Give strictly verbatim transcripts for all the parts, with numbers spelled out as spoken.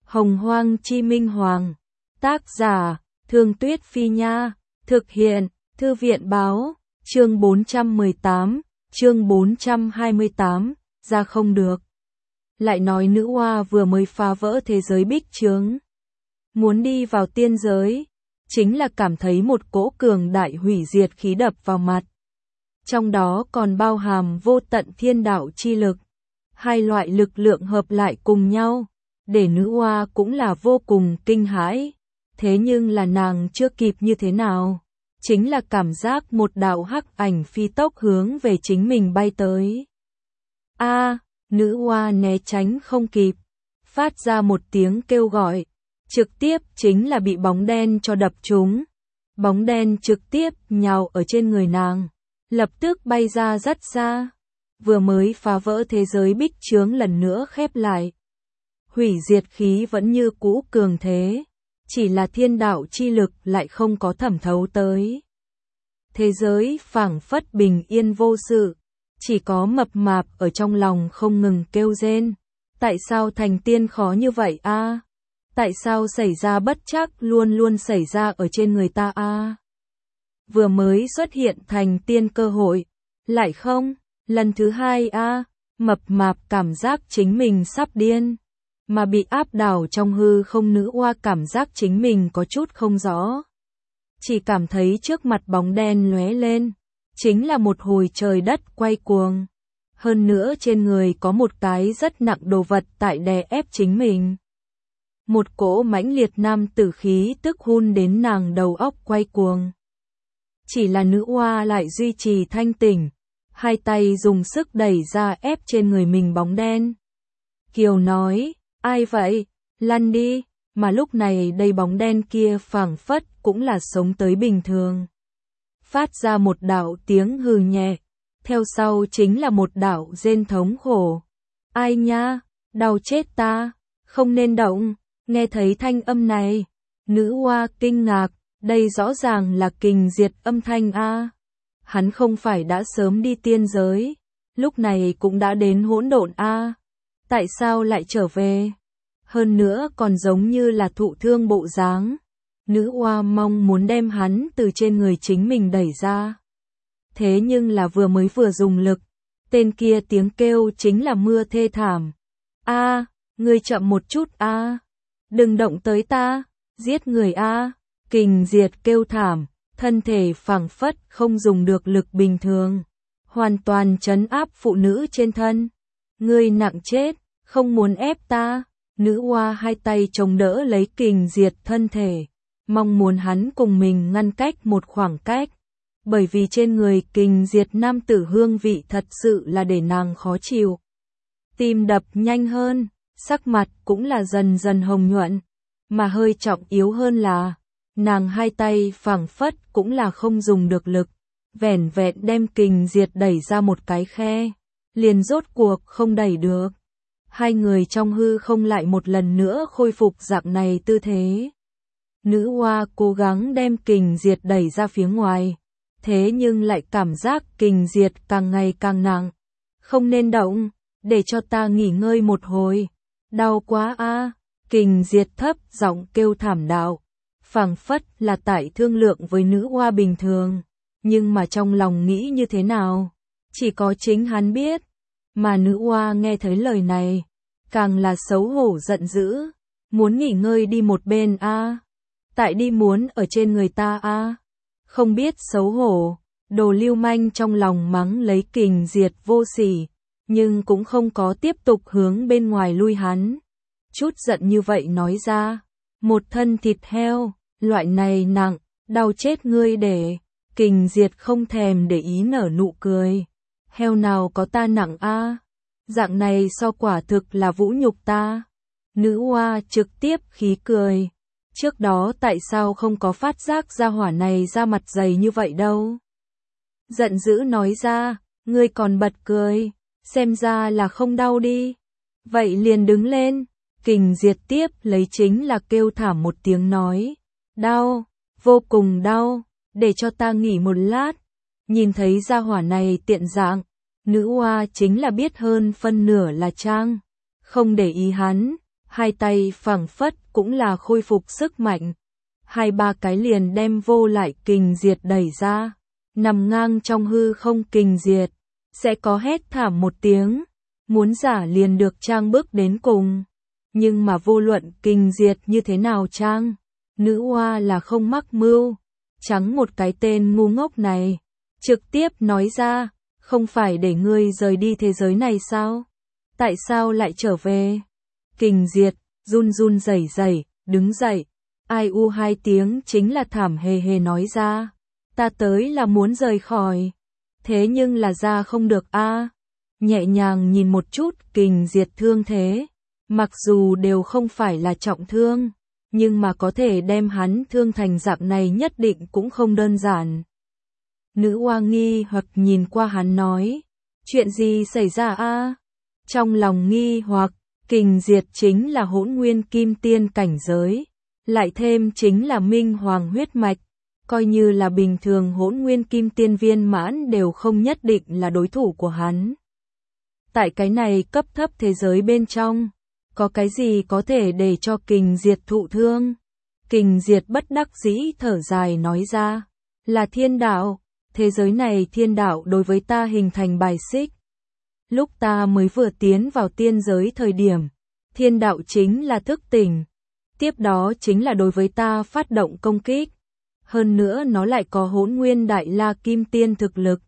Hồng Hoang Chi Minh Hoàng. Tác giả, Thương Tuyết Phi Nha. Thực hiện, Thư viện Báo. Chương bốn trăm mười tám, chương bốn trăm hai mươi tám, ra không được. Lại nói nữ oa vừa mới phá vỡ thế giới bích chướng, muốn đi vào tiên giới, chính là cảm thấy một cỗ cường đại hủy diệt khí đập vào mặt. Trong đó còn bao hàm vô tận thiên đạo chi lực. Hai loại lực lượng hợp lại cùng nhau, để nữ oa cũng là vô cùng kinh hãi. Thế nhưng là nàng chưa kịp như thế nào, chính là cảm giác một đạo hắc ảnh phi tốc hướng về chính mình bay tới. A, nữ oa né tránh không kịp, phát ra một tiếng kêu gọi, trực tiếp chính là bị bóng đen cho đập trúng. Bóng đen trực tiếp nhào ở trên người nàng, lập tức bay ra rất xa. Vừa mới phá vỡ thế giới bích chướng lần nữa khép lại. Hủy diệt khí vẫn như cũ cường thế, chỉ là thiên đạo chi lực lại không có thẩm thấu tới. Thế giới phảng phất bình yên vô sự, chỉ có mập mạp ở trong lòng không ngừng kêu rên. Tại sao thành tiên khó như vậy a? À? Tại sao xảy ra bất trắc luôn luôn xảy ra ở trên người ta a? À? Vừa mới xuất hiện thành tiên cơ hội, lại không, lần thứ hai a, à? Mập mạp cảm giác chính mình sắp điên, mà bị áp đảo trong hư không. Nữ oa cảm giác chính mình có chút không rõ. Chỉ cảm thấy trước mặt bóng đen lóe lên, chính là một hồi trời đất quay cuồng. Hơn nữa trên người có một cái rất nặng đồ vật tại đè ép chính mình. Một cỗ mãnh liệt nam tử khí tức hun đến nàng đầu óc quay cuồng. Chỉ là nữ oa lại duy trì thanh tỉnh, hai tay dùng sức đẩy ra ép trên người mình bóng đen. Kiều nói, ai vậy, lăn đi, mà lúc này đây bóng đen kia phảng phất cũng là sống tới bình thường. Phát ra một đạo tiếng hừ nhẹ, theo sau chính là một đạo rên thống khổ. Ai nha, đau chết ta, không nên động. Nghe thấy thanh âm này, nữ oa kinh ngạc, đây rõ ràng là Kình Diệt âm thanh a. Hắn không phải đã sớm đi tiên giới, lúc này cũng đã đến hỗn độn a. Tại sao lại trở về? Hơn nữa còn giống như là thụ thương bộ dáng. Nữ oa mong muốn đem hắn từ trên người chính mình đẩy ra. Thế nhưng là vừa mới vừa dùng lực, tên kia tiếng kêu chính là mưa thê thảm. A, ngươi chậm một chút a. Đừng động tới ta, giết người a. Kình Diệt kêu thảm, thân thể phảng phất không dùng được lực bình thường, hoàn toàn trấn áp phụ nữ trên thân. Ngươi nặng chết, không muốn ép ta. Nữ oa hai tay chống đỡ lấy Kình Diệt thân thể, mong muốn hắn cùng mình ngăn cách một khoảng cách. Bởi vì trên người Kình Diệt nam tử hương vị thật sự là để nàng khó chịu. Tim đập nhanh hơn, sắc mặt cũng là dần dần hồng nhuận, mà hơi trọng yếu hơn là nàng hai tay phảng phất cũng là không dùng được lực, vẻn vẹn đem Kình Diệt đẩy ra một cái khe, liền rốt cuộc không đẩy được. Hai người trong hư không lại một lần nữa khôi phục dạng này tư thế. Nữ oa cố gắng đem Kình Diệt đẩy ra phía ngoài, thế nhưng lại cảm giác Kình Diệt càng ngày càng nặng. Không nên động, để cho ta nghỉ ngơi một hồi. Đau quá a. À. Kình Diệt thấp giọng kêu thảm đạo, phảng phất là tại thương lượng với nữ oa bình thường, nhưng mà trong lòng nghĩ như thế nào, chỉ có chính hắn biết. Mà nữ oa nghe thấy lời này, càng là xấu hổ giận dữ, muốn nghỉ ngơi đi một bên a. À. Tại đi muốn ở trên người ta a. À. Không biết xấu hổ, đồ lưu manh trong lòng mắng lấy Kình Diệt vô sỉ, nhưng cũng không có tiếp tục hướng bên ngoài lui hắn. Chút giận như vậy nói ra, một thân thịt heo, loại này nặng, đau chết ngươi để. Kình Diệt không thèm để ý nở nụ cười. Heo nào có ta nặng a? À? Dạng này so quả thực là vũ nhục ta. Nữ oa trực tiếp khí cười. Trước đó tại sao không có phát giác ra hỏa này ra mặt dày như vậy đâu? Giận dữ nói ra, ngươi còn bật cười, xem ra là không đau đi. Vậy liền đứng lên. Kình Diệt tiếp lấy chính là kêu thảm một tiếng nói, đau, vô cùng đau, để cho ta nghỉ một lát. Nhìn thấy gia hỏa này tiện dạng, nữ oa chính là biết hơn phân nửa là trang, không để ý hắn, hai tay phảng phất cũng là khôi phục sức mạnh. Hai ba cái liền đem vô lại kình diệt đẩy ra, nằm ngang trong hư không kình diệt, sẽ có hét thảm một tiếng, muốn giả liền được trang bước đến cùng. Nhưng mà vô luận kình diệt như thế nào trang, nữ oa là không mắc mưu, trắng một cái tên ngu ngốc này, trực tiếp nói ra, không phải để ngươi rời đi thế giới này sao? Tại sao lại trở về? Kình diệt, run run rẩy rẩy, đứng dậy, ai u hai tiếng chính là thảm hề hề nói ra, ta tới là muốn rời khỏi, thế nhưng là ra không được a. Nhẹ nhàng nhìn một chút kình diệt thương thế, mặc dù đều không phải là trọng thương, nhưng mà có thể đem hắn thương thành dạng này nhất định cũng không đơn giản. Nữ oa nghi hoặc nhìn qua hắn nói, chuyện gì xảy ra a? Trong lòng nghi hoặc, kình diệt chính là hỗn nguyên kim tiên cảnh giới, lại thêm chính là minh hoàng huyết mạch, coi như là bình thường hỗn nguyên kim tiên viên mãn đều không nhất định là đối thủ của hắn. Tại cái này cấp thấp thế giới bên trong, có cái gì có thể để cho kình diệt thụ thương? Kình diệt bất đắc dĩ thở dài nói ra, là thiên đạo, thế giới này thiên đạo đối với ta hình thành bài xích. Lúc ta mới vừa tiến vào tiên giới thời điểm, thiên đạo chính là thức tỉnh, tiếp đó chính là đối với ta phát động công kích. Hơn nữa nó lại có hỗn nguyên đại la kim tiên thực lực.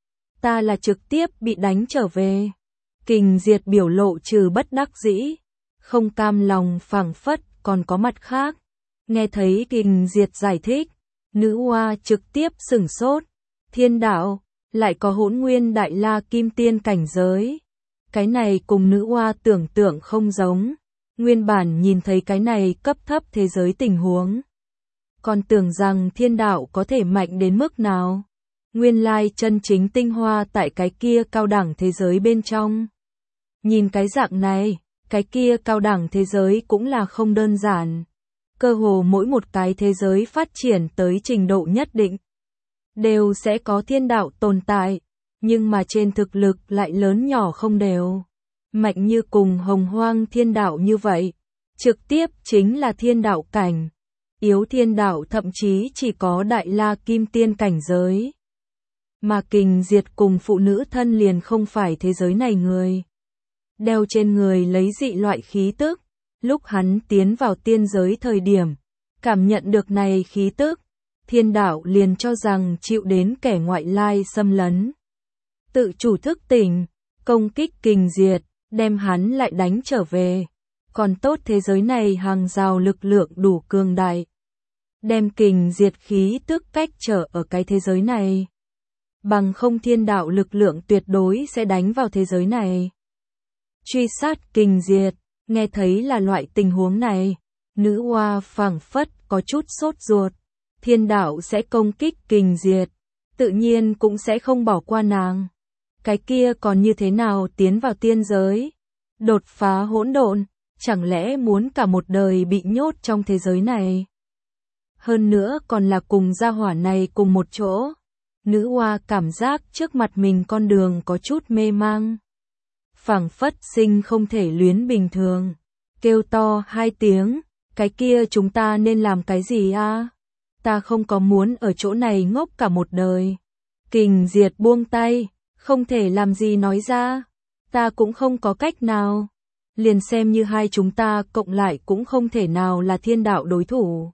Ta là trực tiếp bị đánh trở về. Kình diệt biểu lộ trừ bất đắc dĩ, không cam lòng phảng phất còn có mặt khác. Nghe thấy kình diệt giải thích, nữ oa trực tiếp sửng sốt. Thiên đạo, lại có hỗn nguyên đại la kim tiên cảnh giới. Cái này cùng nữ oa tưởng tượng không giống. Nguyên bản nhìn thấy cái này cấp thấp thế giới tình huống, còn tưởng rằng thiên đạo có thể mạnh đến mức nào. Nguyên lai chân chính tinh hoa tại cái kia cao đẳng thế giới bên trong. Nhìn cái dạng này, cái kia cao đẳng thế giới cũng là không đơn giản. Cơ hồ mỗi một cái thế giới phát triển tới trình độ nhất định, đều sẽ có thiên đạo tồn tại, nhưng mà trên thực lực lại lớn nhỏ không đều. Mạnh như cùng hồng hoang thiên đạo như vậy, trực tiếp chính là thiên đạo cảnh. Yếu thiên đạo thậm chí chỉ có đại la kim tiên cảnh giới. Mà kình diệt cùng phụ nữ thân liền không phải thế giới này người. Đeo trên người lấy dị loại khí tức, lúc hắn tiến vào tiên giới thời điểm, cảm nhận được này khí tức, thiên đạo liền cho rằng chịu đến kẻ ngoại lai xâm lấn. Tự chủ thức tỉnh, công kích kình diệt, đem hắn lại đánh trở về. Còn tốt thế giới này hàng rào lực lượng đủ cường đại, đem kình diệt khí tức cách trở ở cái thế giới này. Bằng không thiên đạo lực lượng tuyệt đối sẽ đánh vào thế giới này. Truy sát kình diệt, nghe thấy là loại tình huống này, nữ oa phảng phất có chút sốt ruột. Thiên đạo sẽ công kích kình diệt, tự nhiên cũng sẽ không bỏ qua nàng. Cái kia còn như thế nào tiến vào tiên giới? Đột phá hỗn độn, chẳng lẽ muốn cả một đời bị nhốt trong thế giới này? Hơn nữa còn là cùng gia hỏa này cùng một chỗ. Nữ oa cảm giác trước mặt mình con đường có chút mê mang. Phảng phất sinh không thể luyến bình thường. Kêu to hai tiếng, cái kia chúng ta nên làm cái gì a? Ta không có muốn ở chỗ này ngốc cả một đời. Kình diệt buông tay, không thể làm gì nói ra. Ta cũng không có cách nào. Liền xem như hai chúng ta cộng lại cũng không thể nào là thiên đạo đối thủ.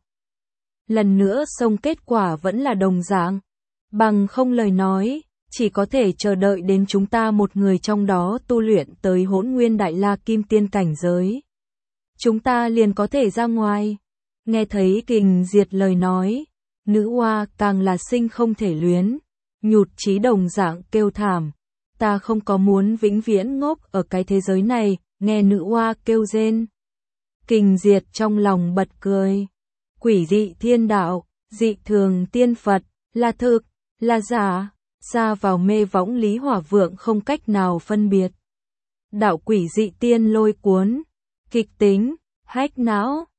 Lần nữa xong kết quả vẫn là đồng dạng. Bằng không lời nói, chỉ có thể chờ đợi đến chúng ta một người trong đó tu luyện tới hỗn nguyên đại la kim tiên cảnh giới. Chúng ta liền có thể ra ngoài. Nghe thấy kình diệt lời nói, nữ oa càng là sinh không thể luyến, nhụt chí đồng dạng kêu thảm. Ta không có muốn vĩnh viễn ngốc ở cái thế giới này, nghe nữ oa kêu rên. Kình diệt trong lòng bật cười. Quỷ dị thiên đạo, dị thường tiên Phật, là thực, là giả, xa vào mê võng Lý Hỏa Vượng không cách nào phân biệt. Đạo quỷ dị tiên lôi cuốn, kịch tính, hách não,